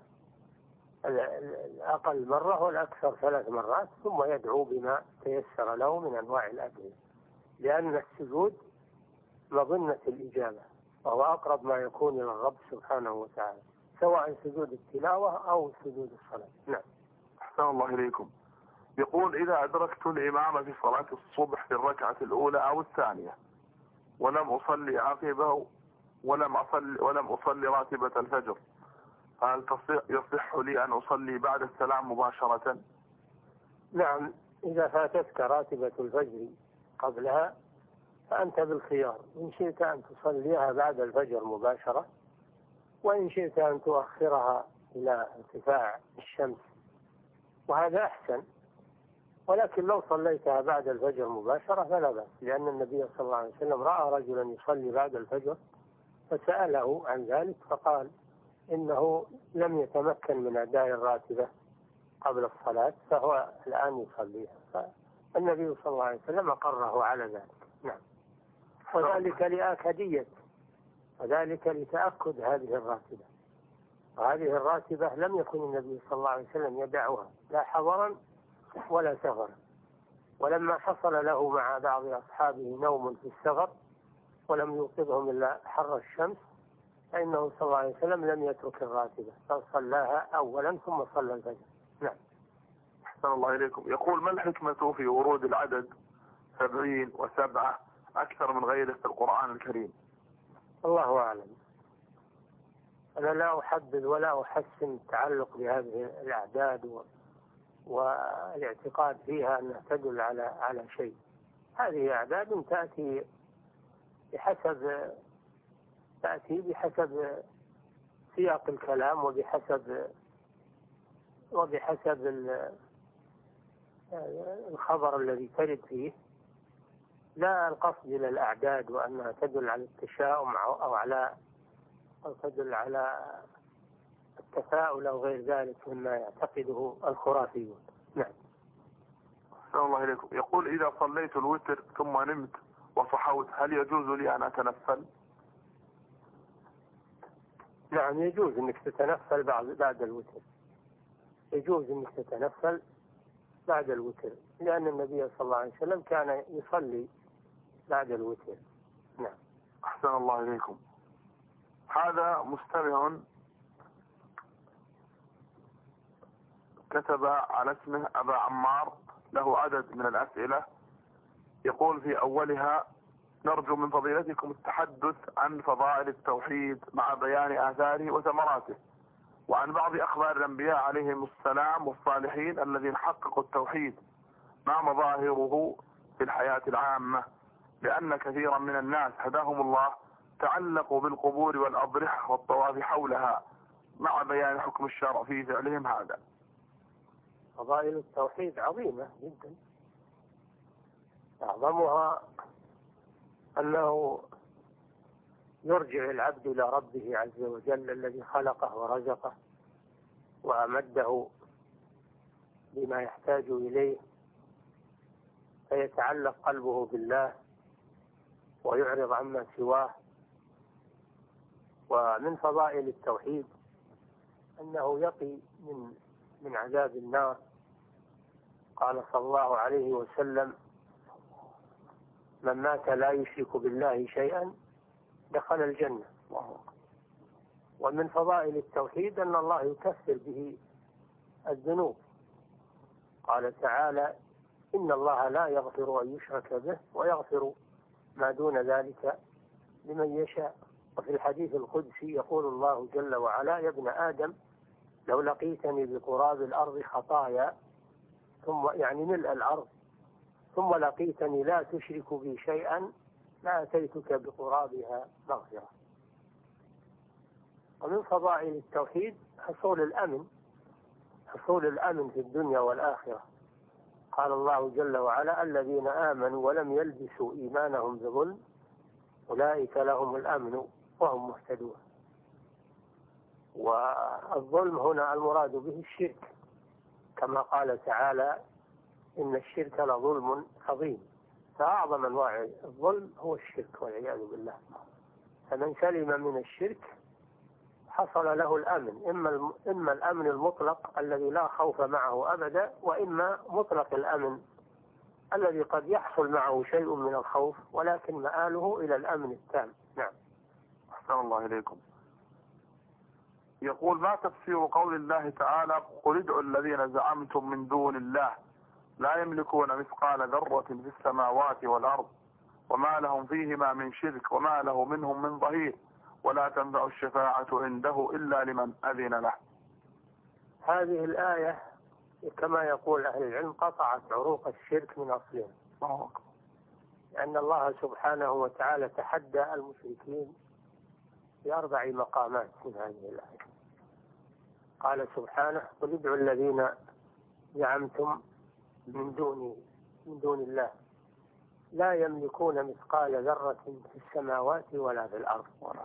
الأقل مرة والأكثر 3 مرات، ثم يدعو بما تيسر له من أنواع الأدعية، لأن السجود مظنة الإجابة وهو أقرب ما يكون إلى الرب سبحانه وتعالى، سواء سجود التلاوة أو سجود الصلاة. نعم. أحسن الله إليكم. يقول: إذا أدركت الإمام في صلاة الصبح في الركعة الأولى أو الثانية ولم أصلي عقبه ولم أصلي راتبة الفجر، هل يصح لي أن أصلي بعد السلام مباشرة؟ نعم، إذا فاتتك راتبة الفجر قبلها فأنت بالخيار، إن شئت أن تصليها بعد الفجر مباشرة، وإن شئت أن تؤخرها إلى ارتفاع الشمس، وهذا أحسن. ولكن لو صليتها بعد الفجر مباشرة فلا بأس، لأن النبي صلى الله عليه وسلم رأى رجلا يصلي بعد الفجر فسأله عن ذلك فقال إنه لم يتمكن من أداء الراتبة قبل الصلاة فهو الآن يصليها، فالنبي صلى الله عليه وسلم أقره على ذلك. نعم. وذلك لآكدية، وذلك لتأكد هذه الراتبة، وهذه الراتبة لم يكن النبي صلى الله عليه وسلم يدعها لا حضرا ولا سفرا، ولما حصل له مع بعض أصحابه نوم في السفر ولم يوقظهم إلا حر الشمس، فإنه صلى الله عليه وسلم لم يترك الراتبة بل صلاها أولا ثم صلى الفجر. نعم. أحسن الله إليكم. يقول: ما الحكمة في ورود العدد 70 و7 أكثر من غيره في القرآن الكريم؟ الله أعلم. أنا لا أحدد ولا أحسن التعلق بهذه الأعداد والاعتقاد فيها أنها تدل على شيء. هذه أعداد تأتي بحسب سياق الكلام وبحسب الخبر الذي ترد فيه، لا القصد إلى الأعداد وأنها تدل على التشاؤم أو تدل على التفاؤل أو غير ذلك مما يعتقده الخرافيون. نعم. أحسن الله إليكم. يقول: إذا صليت الوتر ثم نمت وصحوت هل يجوز لي أن أتنفل؟ نعم، يجوز أنك تتنفل بعد الوتر. يجوز أنك تتنفل بعد الوتر، لأن النبي صلى الله عليه وسلم كان يصلي بعد الوتر. نعم. أحسن الله إليكم. هذا مستمع كتب على اسمه أبا عمار، له عدد من الأسئلة. يقول في أولها: نرجو من فضيلتكم التحدث عن فضائل التوحيد مع بيان آثاره وثمراته، وعن بعض أخبار الأنبياء عليهم السلام والصالحين الذين حققوا التوحيد مع مظاهره في الحياة العامة، لأن كثيرا من الناس هداهم الله تعلقوا بالقبور والأضرحة والطواف حولها، مع بيان حكم الشرع في فعلهم هذا. فضائل التوحيد عظيمة جدا، أعظمها أنه يرجع العبد إلى ربه عز وجل الذي خلقه ورزقه وأمده بما يحتاج إليه، فيتعلق قلبه بالله ويعرض عما سواه. ومن فضائل التوحيد أنه يقي من عذاب النار. قال صلى الله عليه وسلم: من مات لا يشرك بالله شيئا دخل الجنة. ومن فضائل التوحيد أن الله يكفر به الذنوب. قال تعالى: إن الله لا يغفر أن يشرك به ويغفر ما دون ذلك لمن يشاء. وفي الحديث القدسي يقول الله جل وعلا: يا ابن آدم لو لقيتني بقراب الأرض خطايا، ثم يعني ملء الأرض، ثم لقيتني لا تشرك بي شيئا لأتيتك بقرابها مغفرة. ومن فضائل التوحيد حصول الأمن في الدنيا والآخرة. قال الله جل وعلا: الذين آمنوا ولم يلبسوا إيمانهم بظلم أولئك لهم الأمن وهم مهتدون. والظلم هنا المراد به الشرك، كما قال تعالى: إن الشرك لظلم عظيم. فأعظم أنواع الظلم هو الشرك والعياذ بالله. فمن سلم من الشرك حصل له الأمن، إما الأمن المطلق الذي لا خوف معه أبدا، وإما مطلق الأمن الذي قد يحصل معه شيء من الخوف ولكن مآله إلى الأمن التام. نعم. أحسن الله إليكم. يقول: ما تفسير قول الله تعالى: قل ادعوا الذين زعمتم من دون الله لا يملكون مثقال ذرة في السماوات والأرض وما لهم فيهما من شرك وما له منهم من ظهير ولا تنفع الشفاعة عنده إلا لمن أذن له. هذه الآية كما يقول أهل العلم قطعت عروق الشرك من أصلها، لأن الله سبحانه وتعالى تحدى المشركين بأربع مقامات من هذه الآية. قال سبحانه: قل ادعوا الذين زعمتم من دون الله لا يملكون مثقال ذرة في السماوات ولا في الأرض.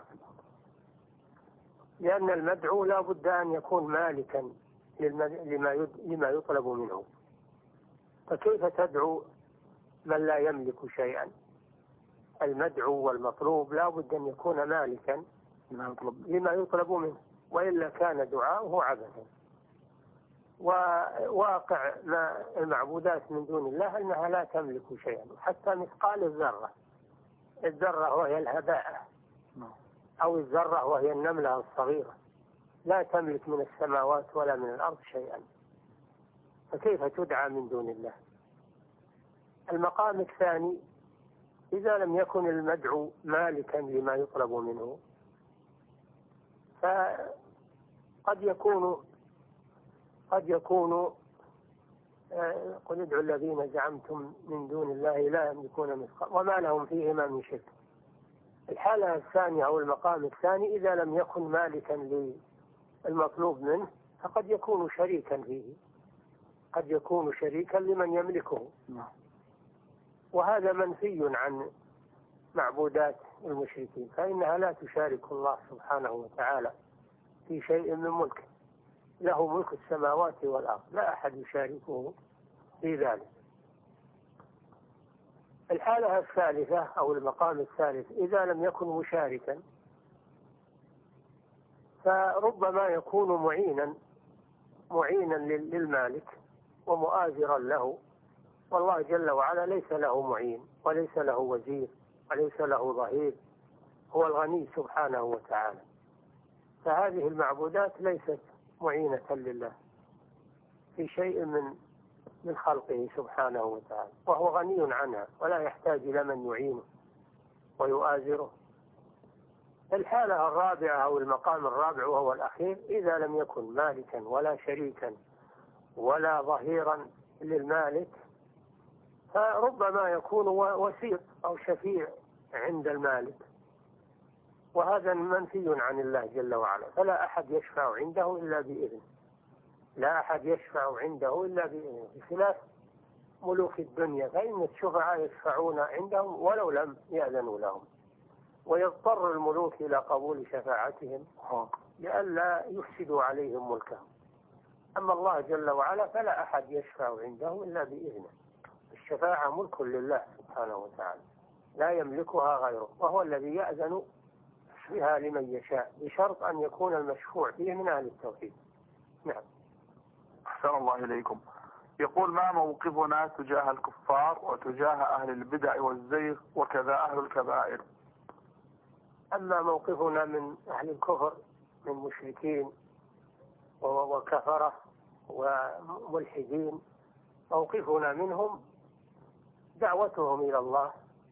لأن المدعو لا بد أن يكون مالكا لما يطلب منه، فكيف تدعو من لا يملك شيئا؟ المدعو والمطلوب لا بد أن يكون مالكا لما يطلب منه، وإلا كان دعاؤه عبثا. وواقع المعبودات من دون الله أنها لا تملك شيئا، حتى مثقال الذرة وهي الهباء، أو الذرة وهي النملة الصغيرة، لا تملك من السماوات ولا من الأرض شيئا، فكيف تدعى من دون الله؟ المقام الثاني: إذا لم يكن المدعو مالكا لما يطلب منه، فقد يكون قل ادعوا الذين زعمتم من دون الله لا يملكون مثقال وما لهم فيهما من شرك. الحالة الثانية أو المقام الثاني: إذا لم يكن مالكا للمطلوب منه، فقد يكون شريكا فيه، قد يكون شريكا لمن يملكه، وهذا منفي عن معبودات المشركين، فإنها لا تشارك الله سبحانه وتعالى في شيء من ملكه، له ملك السماوات والأرض، لا أحد يشاركه في ذلك. الحالة الثالثة أو المقام الثالث: إذا لم يكن مشاركا، فربما يكون معينا للمالك ومؤازرا له، والله جل وعلا ليس له معين وليس له وزير وليس له ظهير، هو الغني سبحانه وتعالى، فهذه المعبودات ليست معينة لله في شيء من خلقه سبحانه وتعالى، وهو غني عنها ولا يحتاج إلى من يعينه ويؤازره. الحالة الرابعة أو المقام الرابع وهو الأخير: إذا لم يكن مالكا ولا شريكا ولا ظهيرا للمالك، فربما يكون وسيط أو شفيع عند المالك، وهذا منفي عن الله جل وعلا، فلا أحد يشفع عنده إلا بإذنه، لا أحد يشفع عنده إلا بإذنه، بخلاف ملوك الدنيا فإن الشفعاء يشفعون عندهم ولو لم يأذنوا لهم، ويضطر الملوك إلى قبول شفاعتهم لئلا يفسدوا عليهم ملكهم. أما الله جل وعلا فلا أحد يشفع عنده إلا بإذنه، الشفاعة ملك لله سبحانه وتعالى لا يملكها غيره، وهو الذي يأذن بها لمن يشاء بشرط أن يكون المشفوع فيه من أهل التوحيد. نعم. أحسن الله إليكم. يقول: ما موقفنا تجاه الكفار وتجاه أهل البدع والزيغ وكذا أهل الكبائر؟ أما موقفنا من أهل الكفر من مشركين وكفرة وملحدين، موقفنا منهم دعوتهم إلى الله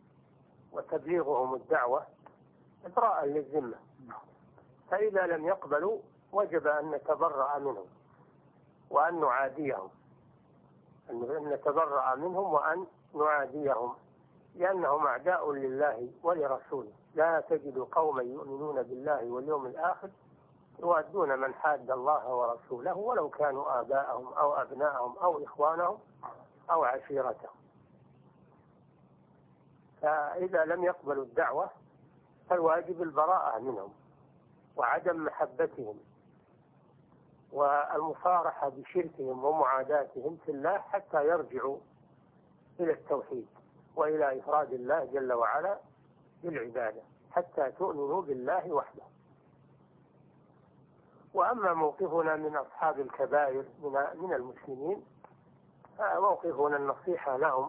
وتبليغهم الدعوة إبراء للذمة، فإذا لم يقبلوا وجب أن نتبرأ منهم وأن نعاديهم، أن نتبرأ منهم وأن نعاديهم، لأنهم أعداء لله ولرسوله. لا تجد قوما يؤمنون بالله واليوم الآخر يوادون من حاد الله ورسوله ولو كانوا آباءهم أو أبناءهم أو إخوانهم أو عشيرتهم. فإذا لم يقبلوا الدعوة فالواجب البراءة منهم وعدم محبتهم والمصارحة بشركهم ومعاداتهم في الله حتى يرجعوا إلى التوحيد وإلى إفراد الله جل وعلا بالعبادة، حتى تؤمنوا بالله وحده. وأما موقفنا من أصحاب الكبائر من المسلمين، فموقفنا النصيحة لهم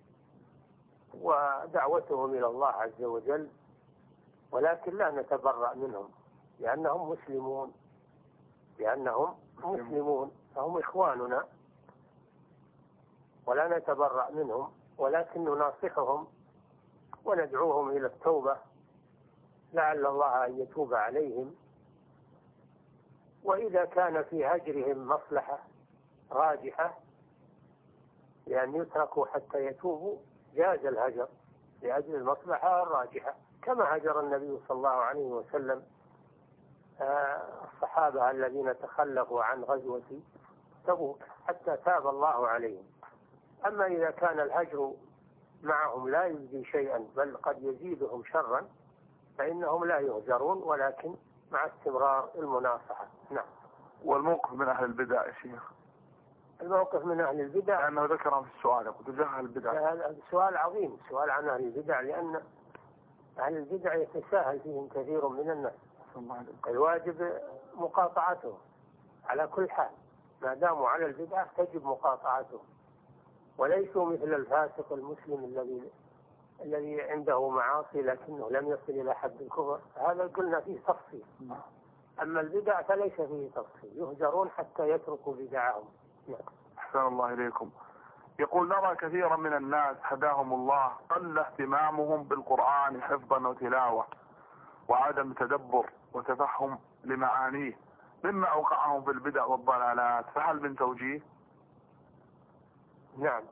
ودعوتهم إلى الله عز وجل، ولكن لا نتبرأ منهم لأنهم مسلمون فهم إخواننا، ولا نتبرأ منهم، ولكن نناصحهم وندعوهم إلى التوبة لعل الله أن يتوب عليهم. وإذا كان في هجرهم مصلحة راجحة لأن يتركوا حتى يتوبوا جاز الهجر لأجل المصلحة الراجحة، كما هجر النبي صلى الله عليه وسلم الصحابة الذين تخلفوا عن غزوة تبوك حتى تاب الله عليهم. أما إذا كان الهجر معهم لا يجدي شيئا بل قد يزيدهم شرا فإنهم لا يهجرون، ولكن مع استمرار المناصحة. نعم. والموقف من أهل البدع يا شيخ؟ الموقف من أهل البدع لأنه ذكر في السؤال تجاه أهل البدع، هذا سؤال عظيم، سؤال عن أهل البدع، لأن أهل البدع يتساهل فيهم كثير من الناس، الواجب مقاطعتهم على كل حال. ما داموا على البدعة تجب مقاطعتهم، وليسوا مثل الفاسق المسلم الذي عنده معاصي لكنه لم يصل إلى حد الكفر، هذا قلنا فيه تفصيل. أما البدع فليس فيه تفصيل، يهجرون حتى يتركوا بدعهم. أحسن الله إليكم. يقول نرى كثيرا من الناس هداهم الله قل اهتمامهم بالقرآن حفظا وتلاوة وعدم تدبر وتفهم لمعانيه مما أوقعهم في البدع والضلالات، فهل من توجيه؟ نعم،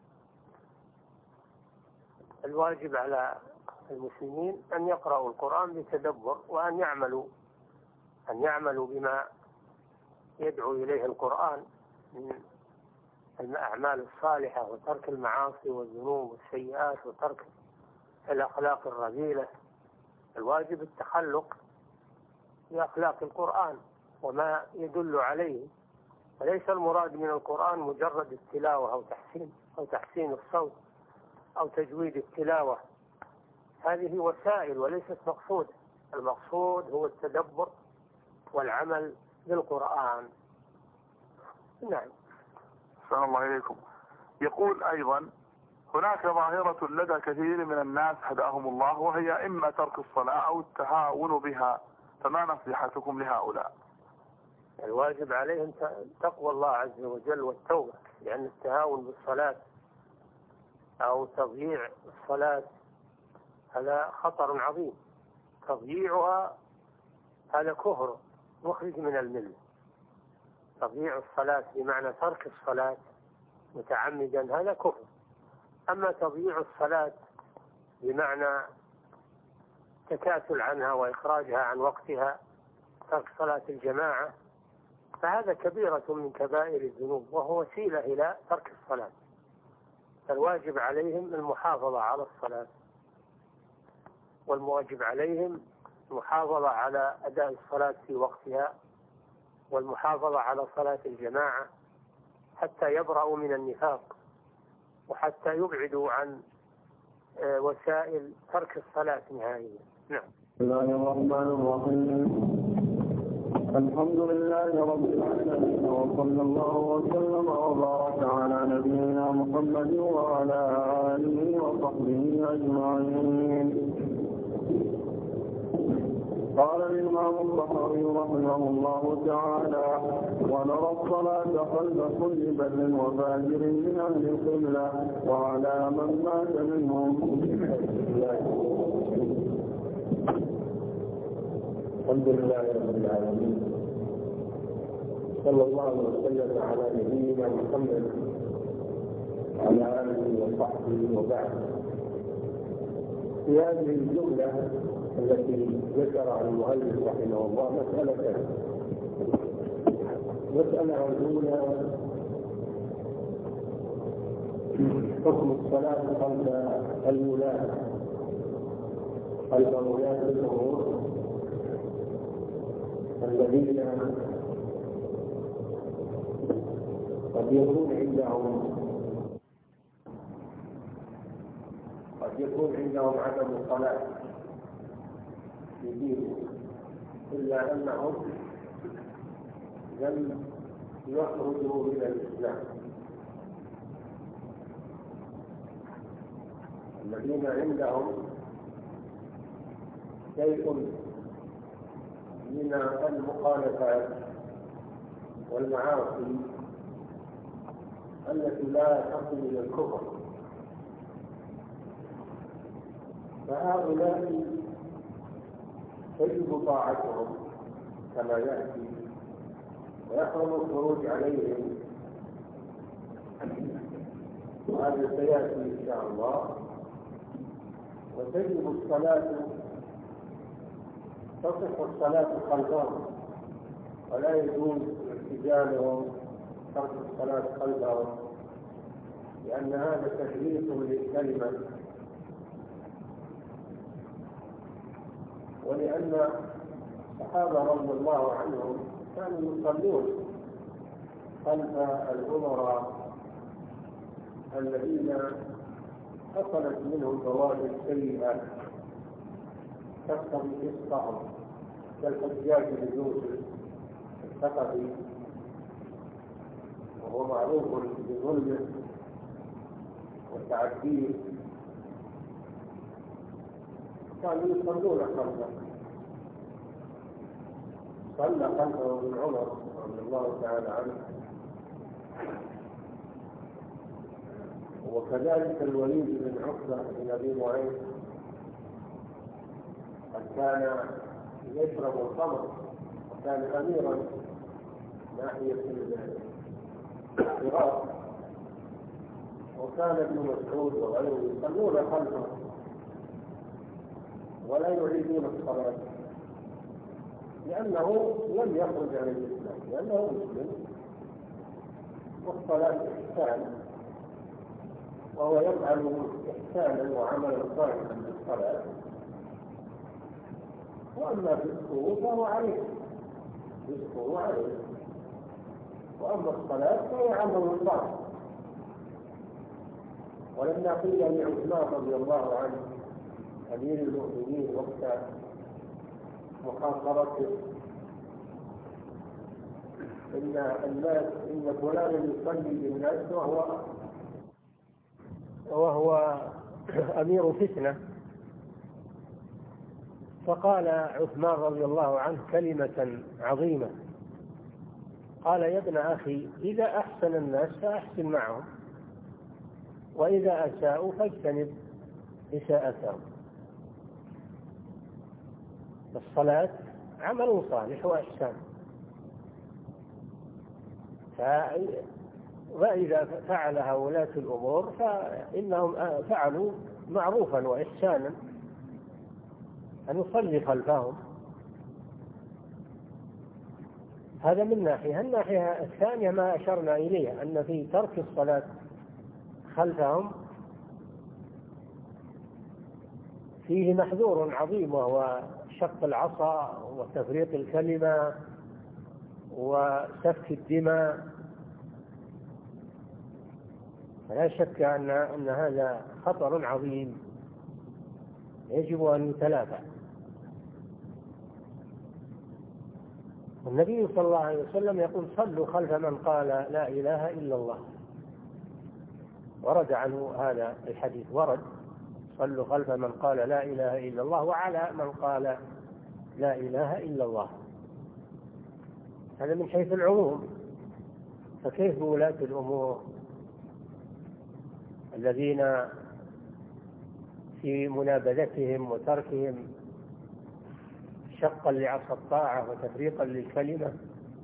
الواجب على المسلمين أن يقرأوا القرآن بتدبر، وأن يعملوا بما يدعو إليه القرآن من الأعمال الصالحة، وترك المعاصي والذنوب والسيئات، وترك الأخلاق الرذيلة. الواجب التخلق بأخلاق القرآن وما يدل عليه، وليس المراد من القرآن مجرد التلاوة أو تحسين الصوت أو تجويد التلاوة، هذه وسائل وليست مقصود. المقصود هو التدبر والعمل بالقرآن. نعم. أحسن الله إليكم. يقول أيضا هناك ظاهرة لدى كثير من الناس هداهم الله، وهي إما ترك الصلاة أو التهاون بها، فما نصيحتكم لهؤلاء؟ الواجب عليهم تقوى الله عز وجل والتوبة، لأن التهاون بالصلاة أو تضييع الصلاة هذا خطر عظيم. تضييعها هذا كفر مخرج من الملة. تضييع الصلاة بمعنى ترك الصلاة متعمدا هذا كفر. أما تضييع الصلاة بمعنى تكاسل عنها وإخراجها عن وقتها، ترك صلاة الجماعة، فهذا كبيرة من كبائر الذنوب وهو وسيلة إلى ترك الصلاة. فالواجب عليهم المحافظة على الصلاة، والواجب عليهم المحافظة على أداء الصلاة في وقتها، والمحافظة على صلاة الجماعة، حتى يبرأوا من النفاق، وحتى يبعدوا عن وسائل ترك الصلاة نهائيا. نعم. بسم الله الرحمن الرحيم. الحمد لله رب العالمين، وصلى الله وسلم وبارك على نبينا محمد وعلى آله وصحبه أجمعين. قال الإمام الطحاوي رحمه الله تعالى: ونرى الصلاة خلف كل بر وفاجر من أهل القبلة وعلى من مات منهم. الحمد لله رب العالمين، صلى الله وسلم على نبينا محمد وعلى آله وصحبه وبعد. في هذه الجملة التي ذكرها المؤلف رحمه الله مسألة الأولى حكم الصلاة خلف الولاة، خلف ولاة الأمور الذين قد يكون عندهم عدم الصلاة في دينهم، إلا أنهم لم يخرجوا من الإسلام. الذين عندهم شيء من المخالفات والمعاصي التي لا تصل إلى الكفر، فهؤلاء تجب طاعتهم كما يأتي، ويحرم الخروج عليهم، وهذا سيأتي إن شاء الله. وتجب الصلاة، تصح الصلاة خلفهم، ولا يجوز اعتزالهم ترك الصلاة خلفهم، لأن هذا تشريف للكلمة، ولأن الصحابة رضي الله عنهم كانوا يصلون خلف الأمراء الذين حصلت منهم بوادر سيئة تقتضي إسقاطهم، كالحجاج بن يوسف الثقفي وهو معروف بظلمه وتعديه، كانوا يصلون خلفه. صلى خلفه ابن عمر رضي الله تعالى عنه، وكذلك الوليد بن عقبة بن أبي معيط قد كان يشرب الخمر وكان أميرا ناحية العراق، وكان ابن مسعود وغيره يصلون خلفه ولا يعيدون الصلاة، لأنه لم يخرج عن الإسلام، لأنه مسلم، والصلاة إحسان، وهو يفعل إحسانا وعملا صالحا بالصلاة، وأما فسقه فهو عليه، فسقه عليه، وأما الصلاة فهو عمل صالح. ولما قيل لعثمان رضي الله عنه أمير المؤمنين وقت محاصرته إن فلانا يصلي بالناس وهو أمير فتنة، فقال عثمان رضي الله عنه كلمة عظيمة، قال: يا ابن أخي، إذا أحسن الناس فأحسن معهم، وإذا أساءوا فاجتنب إساءتهم. الصلاة عمل صالح وإحسان، وإذا فعلها ولاة الأمور فإنهم فعلوا معروفا وإحسانا، أن نصلي خلفهم. هذا من ناحية. الناحية الثانية ما أشرنا إليه، أن في ترك الصلاة خلفهم فيه محذور عظيم، وهو شق العصا وتفريق الكلمة وسفك الدماء. فلا شك أن هذا خطر عظيم يجب أن يتلافى. النبي صلى الله عليه وسلم يقول: صلوا خلف من قال لا إله إلا الله. ورد عنه هذا الحديث، ورد: صلوا خلف من قال لا إله إلا الله وعلى من قال لا إله إلا الله. هذا من حيث العموم، فكيف بولاة الأمور الذين في منابذتهم وتركهم شقا لعصا الطاعة وتفريقا للكلمة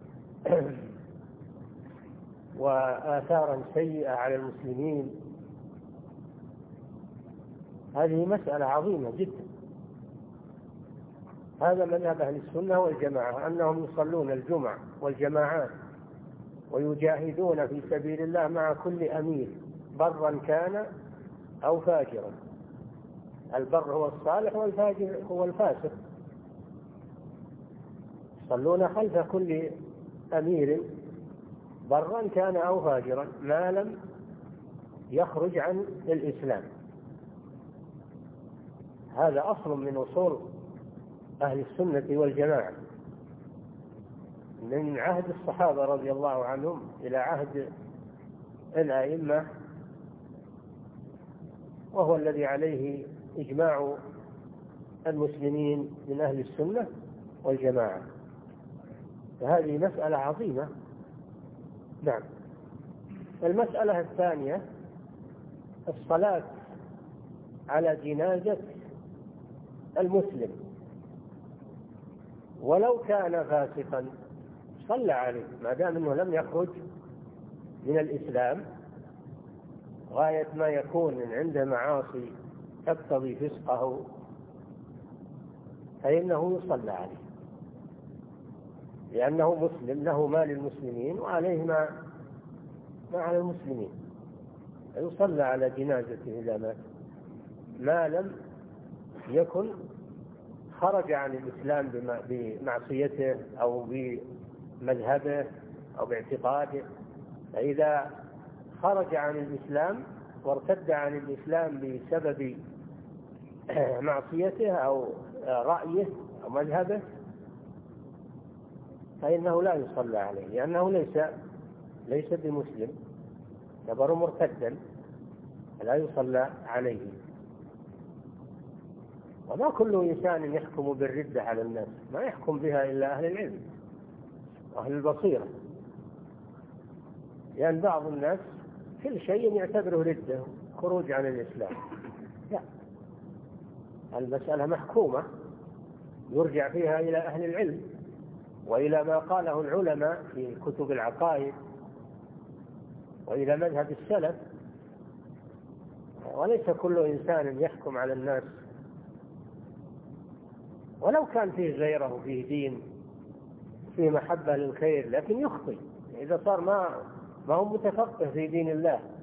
وآثارا سيئة على المسلمين؟ هذه مسألة عظيمة جدا. هذا مذهب أهل السنة والجماعة، أنهم يصلون الجمع والجماعات ويجاهدون في سبيل الله مع كل أمير، برا كان أو فاجرا. البر هو الصالح والفاجر هو الفاسق. يصلون خلف كل أمير برا كان أو فاجرا ما لم يخرج عن الإسلام. هذا أصل من أصول أهل السنة والجماعة من عهد الصحابة رضي الله عنهم إلى عهد الأئمة، وهو الذي عليه إجماع المسلمين من أهل السنة والجماعة. فهذه مسألة عظيمة. نعم. المسألة الثانية: الصلاة على جنازة المسلم ولو كان فاسقا صلى عليه، ما دام أنه لم يخرج من الإسلام، غاية ما يكون عنده معاصي تقتضي فسقه فإنه يصلى عليه، لأنه مسلم، له ما للمسلمين وعليه ما على المسلمين، يصلى على جنازته إذا مات، ما لم يكن خرج عن الإسلام بمعصيته أو بمذهبه أو باعتقاده. فإذا خرج عن الإسلام وارتد عن الإسلام بسبب معصيته أو رأيه أو مذهبه فإنه لا يصلى عليه، لأنه ليس بمسلم يعتبر مرتدا لا يصلى عليه. وما كل إنسان يحكم بالردة على الناس، ما يحكم بها إلا أهل العلم وأهل البصيرة، لأن بعض الناس كل شيء يعتبره ردة خروج عن الإسلام. لا، المسألة محكومة يرجع فيها إلى أهل العلم وإلى ما قاله العلماء في كتب العقائد وإلى مذهب السلف، وليس كل إنسان يحكم على الناس ولو كان فيه غيره وفيه دين فيه محبة للخير، لكن يخطئ إذا صار ما هو متفقه في دين الله